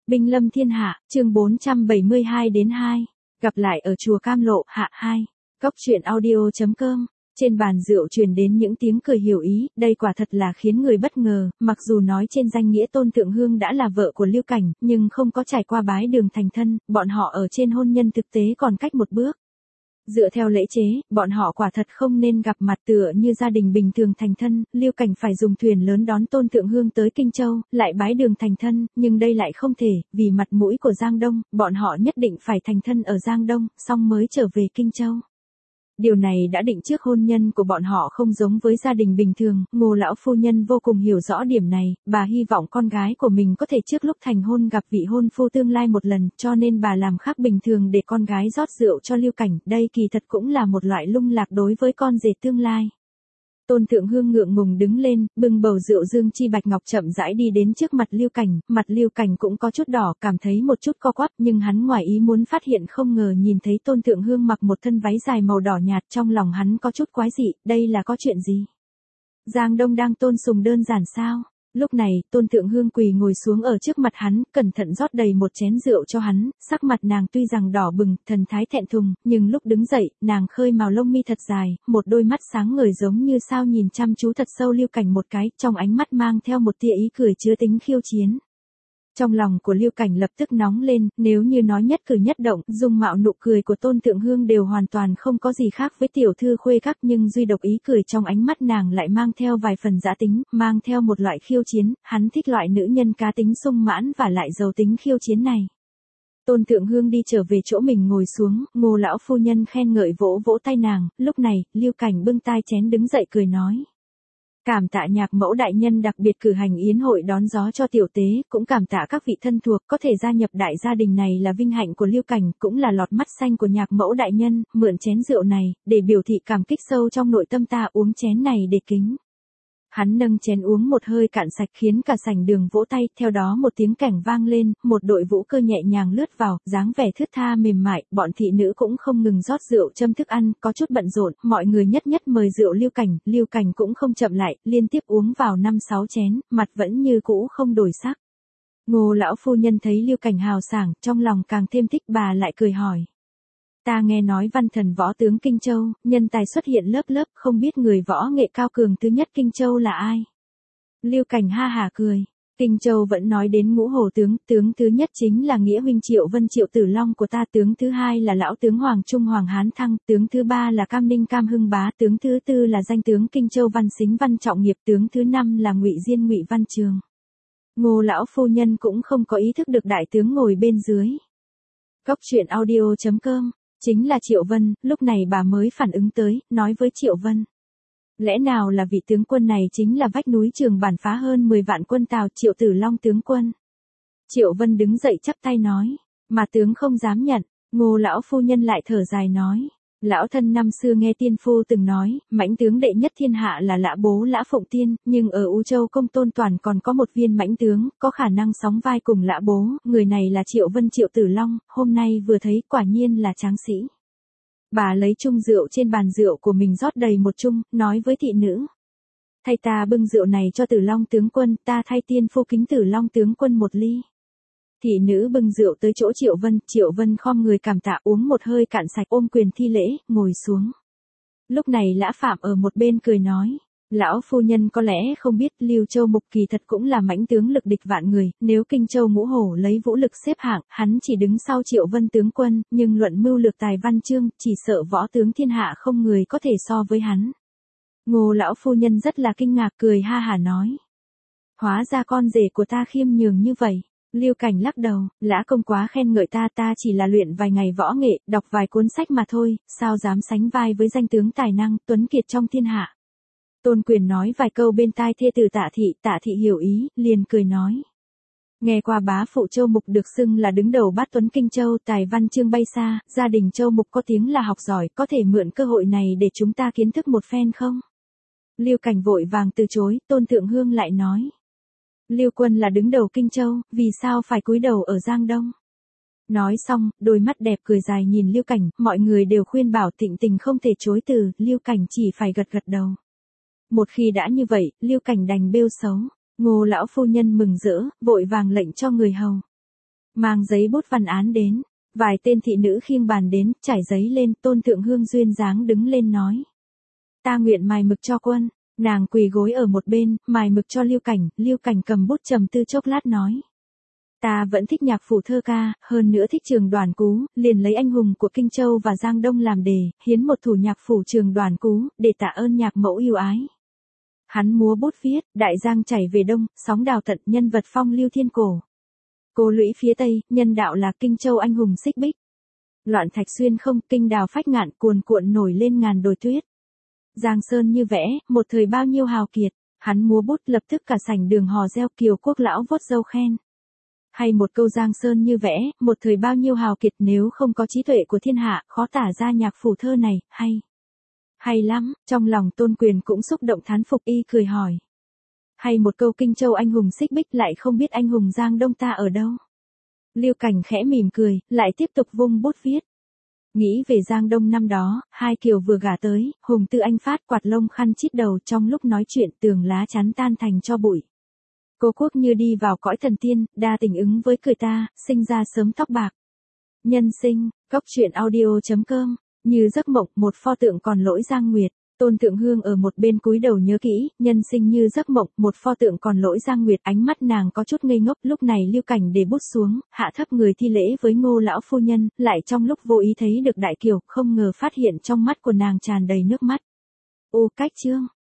Binh lâm thiên hạ, chương 472-2. Gặp lại ở chùa Cam Lộ, hạ 2. Cốc truyện audio.com. Trên bàn rượu truyền đến những tiếng cười hiểu ý, đây quả thật là khiến người bất ngờ, mặc dù nói trên danh nghĩa Tôn Thượng Hương đã là vợ của Lưu Cảnh, nhưng không có trải qua bái đường thành thân, bọn họ ở trên hôn nhân thực tế còn cách một bước. Dựa theo lễ chế, bọn họ quả thật không nên gặp mặt tựa như gia đình bình thường thành thân, Lưu Cảnh phải dùng thuyền lớn đón Tôn Thượng Hương tới Kinh Châu, lại bái đường thành thân, nhưng đây lại không thể, vì mặt mũi của Giang Đông, bọn họ nhất định phải thành thân ở Giang Đông, xong mới trở về Kinh Châu. Điều này đã định trước hôn nhân của bọn họ không giống với gia đình bình thường, Ngô lão phu nhân vô cùng hiểu rõ điểm này, bà hy vọng con gái của mình có thể trước lúc thành hôn gặp vị hôn phu tương lai một lần, cho nên bà làm khác bình thường để con gái rót rượu cho Lưu Cảnh, đây kỳ thật cũng là một loại lung lạc đối với con rể tương lai. Tôn Thượng Hương ngượng ngùng đứng lên, bưng bầu rượu dương chi bạch ngọc chậm rãi đi đến trước mặt Lưu Cảnh cũng có chút đỏ, cảm thấy một chút co quắp, nhưng hắn ngoài ý muốn phát hiện không ngờ nhìn thấy Tôn Thượng Hương mặc một thân váy dài màu đỏ nhạt, trong lòng hắn có chút quái dị, đây là có chuyện gì? Giang Đông đang tôn sùng đơn giản sao? Lúc này, Tôn Thượng Hương quỳ ngồi xuống ở trước mặt hắn, cẩn thận rót đầy một chén rượu cho hắn, sắc mặt nàng tuy rằng đỏ bừng, thần thái thẹn thùng, nhưng lúc đứng dậy, nàng khơi màu lông mi thật dài, một đôi mắt sáng ngời giống như sao nhìn chăm chú thật sâu Lưu Cảnh một cái, trong ánh mắt mang theo một tia ý cười chứa tính khiêu chiến. Trong lòng của Lưu Cảnh lập tức nóng lên, nếu như nói nhất cử nhất động, dung mạo nụ cười của Tôn Thượng Hương đều hoàn toàn không có gì khác với tiểu thư khuê các, nhưng duy độc ý cười trong ánh mắt nàng lại mang theo vài phần dã tính, mang theo một loại khiêu chiến, hắn thích loại nữ nhân cá tính sung mãn và lại giàu tính khiêu chiến này. Tôn Thượng Hương đi trở về chỗ mình ngồi xuống, Ngô lão phu nhân khen ngợi vỗ vỗ tay nàng, lúc này, Lưu Cảnh bưng tai chén đứng dậy cười nói. Cảm tạ nhạc mẫu đại nhân đặc biệt cử hành yến hội đón gió cho tiểu tế, cũng cảm tạ các vị thân thuộc có thể gia nhập đại gia đình này là vinh hạnh của Lưu Cảnh, cũng là lọt mắt xanh của nhạc mẫu đại nhân, mượn chén rượu này, để biểu thị cảm kích sâu trong nội tâm ta, uống chén này để kính. Hắn nâng chén uống một hơi cạn sạch khiến cả sảnh đường vỗ tay, theo đó một tiếng cảnh vang lên, một đội vũ cơ nhẹ nhàng lướt vào, dáng vẻ thướt tha mềm mại, bọn thị nữ cũng không ngừng rót rượu châm thức ăn, có chút bận rộn, mọi người nhất nhất mời rượu Lưu Cảnh cũng không chậm lại, liên tiếp uống vào 5-6 chén, mặt vẫn như cũ không đổi sắc. Ngô lão phu nhân thấy Lưu Cảnh hào sảng, trong lòng càng thêm thích, bà lại cười hỏi. Ta nghe nói văn thần võ tướng Kinh Châu, nhân tài xuất hiện lớp lớp, không biết người võ nghệ cao cường thứ nhất Kinh Châu là ai? Lưu Cảnh ha hả cười. Kinh Châu vẫn nói đến Ngũ Hổ tướng, tướng thứ nhất chính là Nghĩa huynh Triệu Vân Triệu Tử Long của ta, tướng thứ hai là lão tướng Hoàng Trung Hoàng Hán Thăng, tướng thứ ba là Cam Ninh Cam Hưng Bá, tướng thứ tư là danh tướng Kinh Châu Văn Xính Văn Trọng Nghiệp, tướng thứ năm là Ngụy Diên Ngụy Văn Trường. Ngô lão phu nhân cũng không có ý thức được đại tướng ngồi bên dưới. Cốc truyện audio.com. Chính là Triệu Vân, lúc này bà mới phản ứng tới, nói với Triệu Vân. Lẽ nào là vị tướng quân này chính là vách núi Trường Bản phá hơn 10 vạn quân Tào, Triệu Tử Long tướng quân. Triệu Vân đứng dậy chắp tay nói, mà tướng không dám nhận. Ngô lão phu nhân lại thở dài nói. Lão thân năm xưa nghe tiên phu từng nói, mãnh tướng đệ nhất thiên hạ là Lã Bố Lã Phụng Tiên, nhưng ở U Châu Công Tôn Toàn còn có một viên mãnh tướng, có khả năng sóng vai cùng Lã Bố, người này là Triệu Vân Triệu Tử Long, hôm nay vừa thấy quả nhiên là tráng sĩ. Bà lấy chung rượu trên bàn rượu của mình rót đầy một chung, nói với thị nữ. Thay ta bưng rượu này cho Tử Long tướng quân, ta thay tiên phu kính Tử Long tướng quân một ly. Thị nữ bưng rượu tới chỗ Triệu Vân khom người cảm tạ uống một hơi cạn sạch, ôm quyền thi lễ, ngồi xuống. Lúc này Lã Phạm ở một bên cười nói, lão phu nhân có lẽ không biết Lưu Châu Mục kỳ thật cũng là mãnh tướng lực địch vạn người, nếu Kinh Châu Ngũ Hổ lấy vũ lực xếp hạng, hắn chỉ đứng sau Triệu Vân tướng quân, nhưng luận mưu lược tài văn chương, chỉ sợ võ tướng thiên hạ không người có thể so với hắn. Ngô lão phu nhân rất là kinh ngạc, cười ha hả nói. Hóa ra con rể của ta khiêm nhường như vậy. Lưu Cảnh lắc đầu, Lã công quá khen ngợi ta chỉ là luyện vài ngày võ nghệ, đọc vài cuốn sách mà thôi, sao dám sánh vai với danh tướng tài năng, tuấn kiệt trong thiên hạ. Tôn Quyền nói vài câu bên tai thê tử Tạ Thị hiểu ý, liền cười nói. Nghe qua bá phụ Châu Mục được xưng là đứng đầu bát tuấn Kinh Châu, tài văn chương bay xa, gia đình Châu Mục có tiếng là học giỏi, có thể mượn cơ hội này để chúng ta kiến thức một phen không? Lưu Cảnh vội vàng từ chối, Tôn Thượng Hương lại nói. Lưu quân là đứng đầu Kinh Châu, vì sao phải cúi đầu ở Giang Đông? Nói xong, đôi mắt đẹp cười dài nhìn Lưu Cảnh, mọi người đều khuyên bảo Thịnh Tình không thể chối từ, Lưu Cảnh chỉ phải gật gật đầu. Một khi đã như vậy, Lưu Cảnh đành bêu xấu. Ngô lão phu nhân mừng rỡ, vội vàng lệnh cho người hầu. mang giấy bút văn án đến. Vài tên thị nữ khiêng bàn đến, trải giấy lên, Tôn Thượng Hương duyên dáng đứng lên nói. Ta nguyện mài mực cho quân. Nàng quỳ gối ở một bên, mài mực cho Lưu Cảnh cầm bút trầm tư chốc lát nói. Ta vẫn thích nhạc phủ thơ ca, hơn nữa thích Trường Đoàn Cú, liền lấy anh hùng của Kinh Châu và Giang Đông làm đề, hiến một thủ nhạc phủ Trường Đoàn Cú, để tạ ơn nhạc mẫu yêu ái. Hắn múa bút viết, đại giang chảy về đông, sóng đào tận, nhân vật phong lưu thiên cổ. Cô lũy phía tây, nhân đạo là Kinh Châu anh hùng xích bích. Loạn thạch xuyên không, kinh đào phách ngạn, cuồn cuộn nổi lên ngàn đồi tuyết. Giang sơn như vẽ, một thời bao nhiêu hào kiệt, hắn múa bút lập tức cả sảnh đường hò reo, Kiều Quốc lão vốt dâu khen. Hay một câu Giang sơn như vẽ, một thời bao nhiêu hào kiệt, nếu không có trí tuệ của thiên hạ, khó tả ra nhạc phủ thơ này, hay. Hay lắm, trong lòng Tôn Quyền cũng xúc động thán phục, y cười hỏi. Hay một câu Kinh Châu anh hùng xích bích, lại không biết anh hùng Giang Đông ta ở đâu. Lưu Cảnh khẽ mỉm cười, lại tiếp tục vung bút viết. Nghĩ về Giang Đông năm đó, hai kiều vừa gả tới, Hùng Tư Anh phát quạt lông khăn chít đầu, trong lúc nói chuyện tường lá chắn tan thành cho bụi. Cô Quốc như đi vào cõi thần tiên, đa tình ứng với cười ta, sinh ra sớm tóc bạc. Nhân sinh, góc truyện audio.com, như giấc mộng, một pho tượng còn lỗi Giang Nguyệt. Tôn Thượng Hương ở một bên cúi đầu nhớ kỹ, nhân sinh như giấc mộng, một pho tượng còn lỗi Giang Nguyệt, ánh mắt nàng có chút ngây ngốc, lúc này Lưu Cảnh để bút xuống, hạ thấp người thi lễ với Ngô lão phu nhân, lại trong lúc vô ý thấy được Đại Kiều, không ngờ phát hiện trong mắt của nàng tràn đầy nước mắt. Ô cách chương